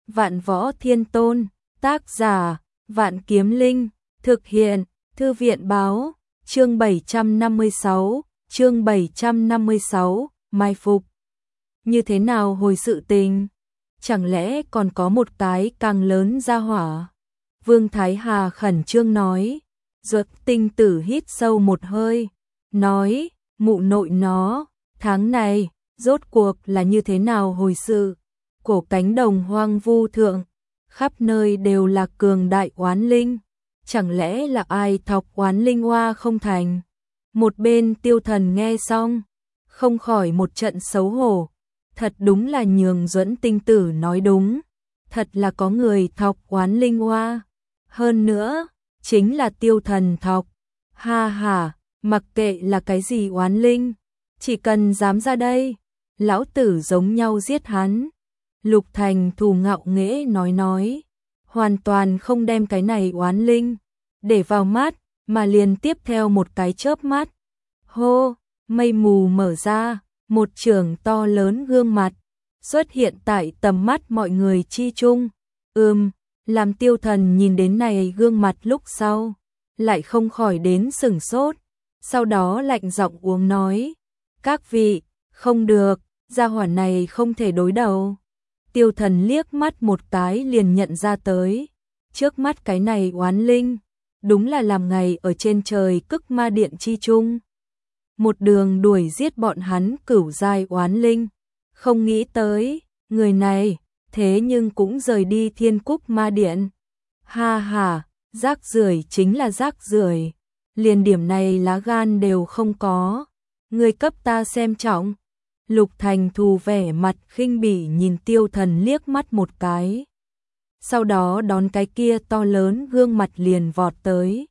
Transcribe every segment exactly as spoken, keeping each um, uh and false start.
Vạn Võ Thiên Tôn, tác giả, Vạn Kiếm Linh, thực hiện, Thư viện báo, chương bảy trăm năm mươi sáu, chương bảy trăm năm mươi sáu, mai phục. Như thế nào hồi sự tình? Chẳng lẽ còn có một cái càng lớn ra hỏa? Vương Thái Hà khẩn trương nói. Duật Tinh Tử hít sâu một hơi, nói, mụ nội nó, tháng này, rốt cuộc là như thế nào hồi sự? Cổ cánh đồng hoang vu thượng, khắp nơi đều là cường đại oán linh, chẳng lẽ là ai thọc oán linh hoa không thành? Một bên Tiêu Thần nghe xong, không khỏi một trận xấu hổ, thật đúng là nhường Duẫn Tinh Tử nói đúng, thật là có người thọc oán linh hoa, hơn nữa, chính là Tiêu Thần thọc, ha ha, mặc kệ là cái gì oán linh, chỉ cần dám ra đây, lão tử giống nhau giết hắn. Lục Thành Thù ngạo nghễ nói nói, hoàn toàn không đem cái này oán linh để vào mắt, mà liền tiếp theo một cái chớp mắt. Hô, mây mù mở ra, một trường to lớn gương mặt xuất hiện tại tầm mắt mọi người chi chung. Ừm, làm Tiêu Thần nhìn đến này gương mặt lúc sau, lại không khỏi đến sửng sốt, sau đó lạnh giọng uống nói, các vị, không được, gia hỏa này không thể đối đầu. Tiêu Thần liếc mắt một cái liền nhận ra tới, trước mắt cái này oán linh, đúng là làm ngày ở trên trời Cức Ma Điện chi chung. Một đường đuổi giết bọn hắn cửu giai oán linh, không nghĩ tới, người này, thế nhưng cũng rời đi Thiên Cúc Ma Điện. Ha ha, rác rưởi chính là rác rưởi, liền điểm này lá gan đều không có, người cấp ta xem trọng. Lục Thành Thù vẻ mặt khinh bỉ nhìn Tiêu Thần liếc mắt một cái. Sau đó đón cái kia to lớn gương mặt liền vọt tới.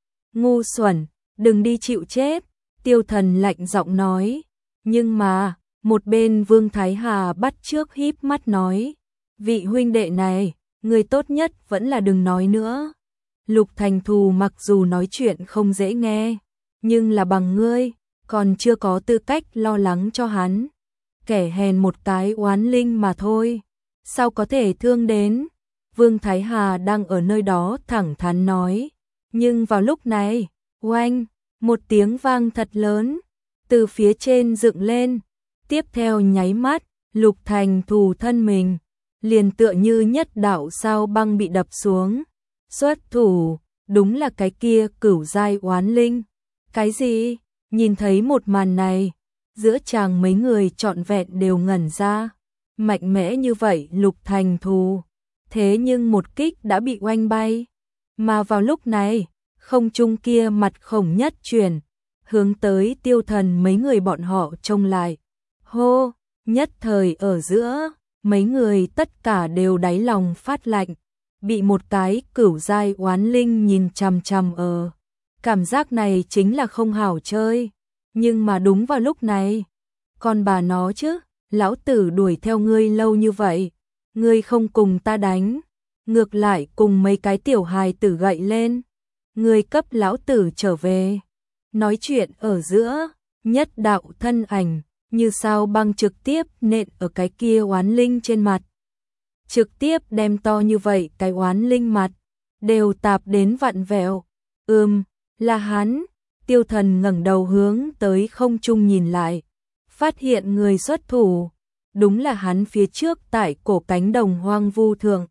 Ngu xuẩn, đừng đi chịu chết, Tiêu Thần lạnh giọng nói. Nhưng mà, một bên Vương Thái Hà bắt trước híp mắt nói. Vị huynh đệ này, người tốt nhất vẫn là đừng nói nữa. Lục Thành Thù mặc dù nói chuyện không dễ nghe, nhưng là bằng ngươi, còn chưa có tư cách lo lắng cho hắn. Kẻ hèn một cái oán linh mà thôi, sao có thể thương đến? Vương Thái Hà đang ở nơi đó thẳng thắn nói. Nhưng vào lúc này, oanh, một tiếng vang thật lớn, từ phía trên dựng lên, tiếp theo nháy mắt, Lục Thành Thù thân mình, liền tựa như nhất đạo sao băng bị đập xuống. Xuất thủ, đúng là cái kia cửu giai oán linh. Cái gì? Nhìn thấy một màn này, giữa chàng mấy người trọn vẹn đều ngẩn ra, mạnh mẽ như vậy Lục Thành Thù, thế nhưng một kích đã bị oanh bay, mà vào lúc này, không trung kia mặt khổng nhất chuyển, hướng tới Tiêu Thần mấy người bọn họ trông lại. Hô, nhất thời ở giữa, mấy người tất cả đều đáy lòng phát lạnh, bị một cái cửu giai oán linh nhìn chằm chằm ở. Cảm giác này chính là không hảo chơi. Nhưng mà đúng vào lúc này, con bà nó chứ, lão tử đuổi theo ngươi lâu như vậy, ngươi không cùng ta đánh, ngược lại cùng mấy cái tiểu hài tử gậy lên, ngươi cấp lão tử trở về. Nói chuyện ở giữa, nhất đạo thân ảnh, như sao băng trực tiếp nện ở cái kia oán linh trên mặt. Trực tiếp đem to như vậy cái oán linh mặt, đều tạp đến vặn vẹo. Ừm, là hắn. Tiêu Thần ngẩng đầu hướng tới không trung nhìn lại, phát hiện người xuất thủ, đúng là hắn phía trước tại cổ cánh đồng hoang vu thượng.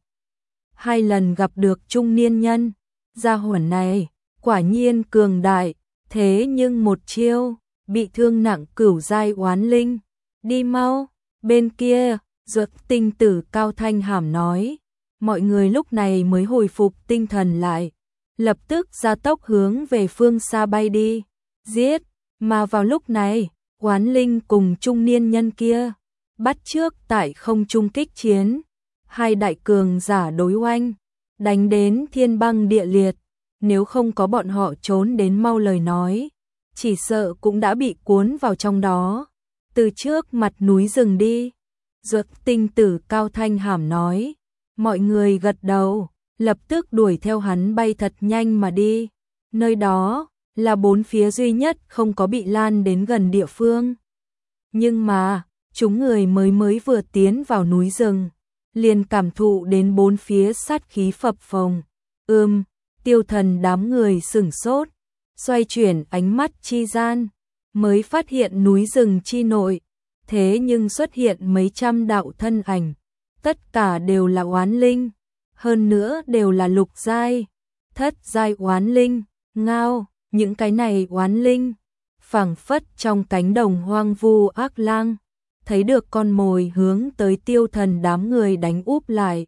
Hai lần gặp được trung niên nhân, gia hỏa này, quả nhiên cường đại, thế nhưng một chiêu, bị thương nặng cửu giai oán linh. Đi mau, bên kia, Duật Tinh Tử cao thanh hàm nói, mọi người lúc này mới hồi phục tinh thần lại. Lập tức ra tốc hướng về phương xa bay đi, giết, mà vào lúc này, oán linh cùng trung niên nhân kia, bắt trước tại không trung kích chiến, hai đại cường giả đối oanh, đánh đến thiên băng địa liệt, nếu không có bọn họ trốn đến mau lời nói, chỉ sợ cũng đã bị cuốn vào trong đó, từ trước mặt núi rừng đi. Duật Tinh Tử cao thanh hàm nói, mọi người gật đầu. Lập tức đuổi theo hắn bay thật nhanh mà đi. Nơi đó là bốn phía duy nhất không có bị lan đến gần địa phương. Nhưng mà, chúng người mới mới vừa tiến vào núi rừng, liền cảm thụ đến bốn phía sát khí phập phồng. Ưm, Tiêu Thần đám người sửng sốt, xoay chuyển ánh mắt chi gian, mới phát hiện núi rừng chi nội, thế nhưng xuất hiện mấy trăm đạo thân ảnh, tất cả đều là oán linh, hơn nữa đều là lục giai, thất giai oán linh, ngao, những cái này oán linh, phảng phất trong cánh đồng hoang vu ác lang, thấy được con mồi hướng tới Tiêu Thần đám người đánh úp lại.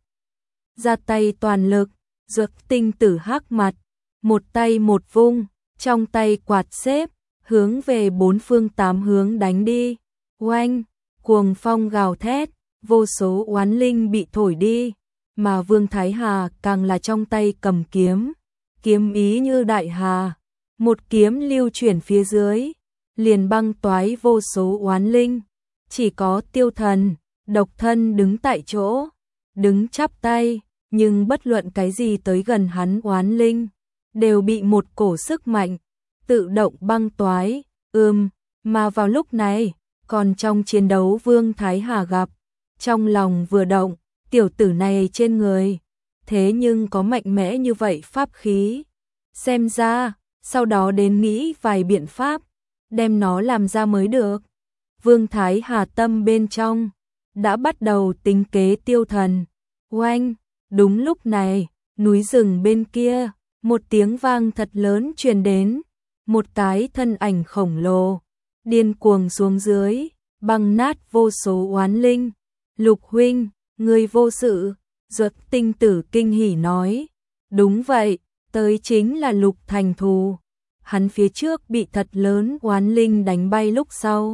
Ra tay toàn lực, Dược Tinh Tử hắc mặt, một tay một vung, trong tay quạt xếp, hướng về bốn phương tám hướng đánh đi. Oanh, cuồng phong gào thét, vô số oán linh bị thổi đi, mà Vương Thái Hà càng là trong tay cầm kiếm, kiếm ý như đại hà, một kiếm lưu chuyển phía dưới, liền băng toái vô số oán linh. Chỉ có Tiêu Thần, độc thân đứng tại chỗ, đứng chắp tay, nhưng bất luận cái gì tới gần hắn oán linh, đều bị một cổ sức mạnh tự động băng toái. Ừm, mà vào lúc này, còn trong chiến đấu Vương Thái Hà gặp, trong lòng vừa động, tiểu tử này trên người, thế nhưng có mạnh mẽ như vậy pháp khí. Xem ra, sau đó đến nghĩ vài biện pháp, đem nó làm ra mới được. Vương Thái Hà tâm bên trong, đã bắt đầu tính kế Tiêu Thần. Oanh, đúng lúc này, núi rừng bên kia, một tiếng vang thật lớn truyền đến, một cái thân ảnh khổng lồ, điên cuồng xuống dưới, băng nát vô số oán linh. Lục huynh, người vô sự, Dược Tinh Tử kinh hỉ nói. Đúng vậy, tới chính là Lục Thành Thù. Hắn phía trước bị thật lớn oán linh đánh bay lúc sau,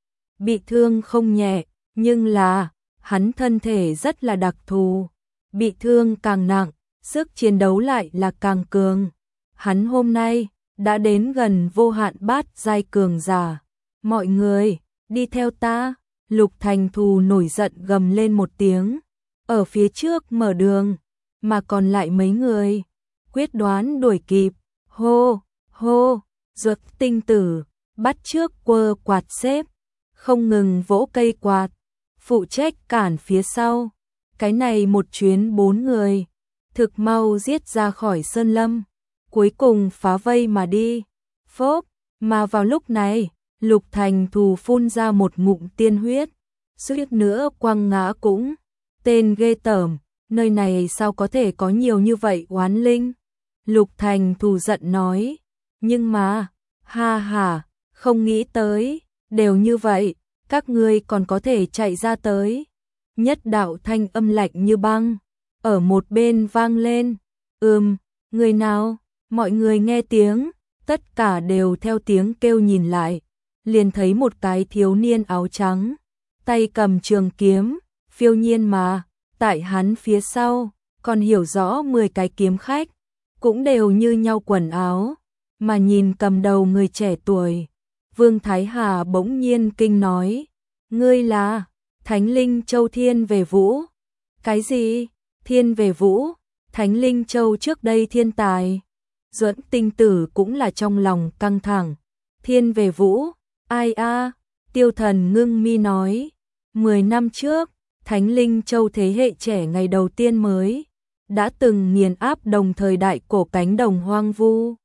bị thương không nhẹ, nhưng là, hắn thân thể rất là đặc thù, bị thương càng nặng, sức chiến đấu lại là càng cường. Hắn hôm nay, đã đến gần vô hạn bát giai cường giả. Mọi người, đi theo ta. Lục Thành Thù nổi giận gầm lên một tiếng, ở phía trước mở đường, mà còn lại mấy người, quyết đoán đuổi kịp. Hô, hô, Dược Tinh Tử, bắt trước quơ quạt xếp, không ngừng vỗ cây quạt, phụ trách cản phía sau. Cái này một chuyến bốn người, thực mau giết ra khỏi sơn lâm, cuối cùng phá vây mà đi. Phốp, mà vào lúc này, Lục Thành Thù phun ra một ngụm tiên huyết, suýt nữa quăng ngã cũng. Tên ghê tởm, nơi này sao có thể có nhiều như vậy oán linh? Lục Thành Thù giận nói, nhưng mà, ha ha, không nghĩ tới, đều như vậy, các ngươi còn có thể chạy ra tới. Nhất đạo thanh âm lạnh như băng, ở một bên vang lên. Ừm, người nào? Mọi người nghe tiếng, tất cả đều theo tiếng kêu nhìn lại, liền thấy một cái thiếu niên áo trắng, tay cầm trường kiếm, phiêu nhiên mà, tại hắn phía sau, còn hiểu rõ mười cái kiếm khách, cũng đều như nhau quần áo, mà nhìn cầm đầu người trẻ tuổi. Vương Thái Hà bỗng nhiên kinh nói, ngươi là Thánh Linh Châu Thiên Về Vũ. Cái gì? Thiên Về Vũ? Thánh Linh Châu trước đây thiên tài. Duẫn Tinh Tử cũng là trong lòng căng thẳng. Thiên Về Vũ? Ai a? Tiêu Thần ngưng mi nói, mười năm trước, Thánh Linh Châu thế hệ trẻ ngày đầu tiên mới, đã từng nghiền áp đồng thời đại cổ cánh đồng hoang vu.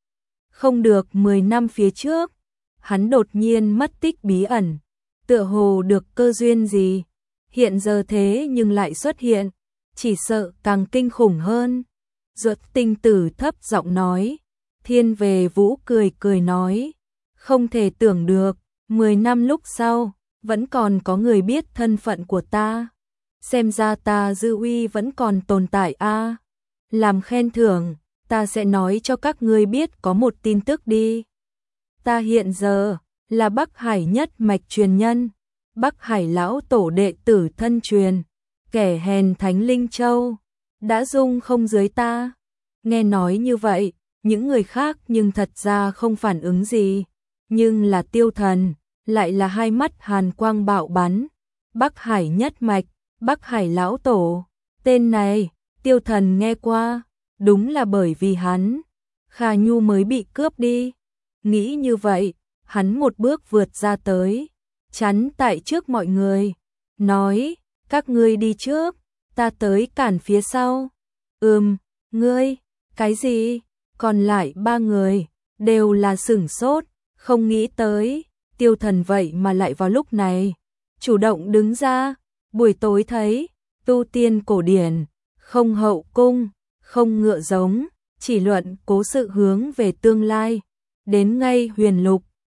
Không được mười năm phía trước, hắn đột nhiên mất tích bí ẩn, tựa hồ được cơ duyên gì, hiện giờ thế nhưng lại xuất hiện, chỉ sợ càng kinh khủng hơn. Duẫn Tinh Tử thấp giọng nói. Thiên Về Vũ cười cười nói, không thể tưởng được, mười năm lúc sau, vẫn còn có người biết thân phận của ta. Xem ra ta dư uy vẫn còn tồn tại a. Làm khen thưởng, ta sẽ nói cho các ngươi biết có một tin tức đi. Ta hiện giờ là Bắc Hải nhất mạch truyền nhân, Bắc Hải lão tổ đệ tử thân truyền, kẻ hèn Thánh Linh Châu, đã dung không dưới ta. Nghe nói như vậy, những người khác nhưng thật ra không phản ứng gì, nhưng là Tiêu Thần, lại là hai mắt hàn quang bạo bắn. Bắc Hải nhất mạch, Bắc Hải lão tổ, tên này, Tiêu Thần nghe qua, đúng là bởi vì hắn, Khả Nhu mới bị cướp đi. Nghĩ như vậy, hắn một bước vượt ra tới, chắn tại trước mọi người, nói, các ngươi đi trước, ta tới cản phía sau. Ừm, ngươi, cái gì? Còn lại ba người, đều là sửng sốt, không nghĩ tới, Tiêu Thần vậy mà lại vào lúc này, chủ động đứng ra, buổi tối thấy, tu tiên cổ điển, không hậu cung, không ngựa giống, chỉ luận cố sự hướng về tương lai, đến ngay huyền lục,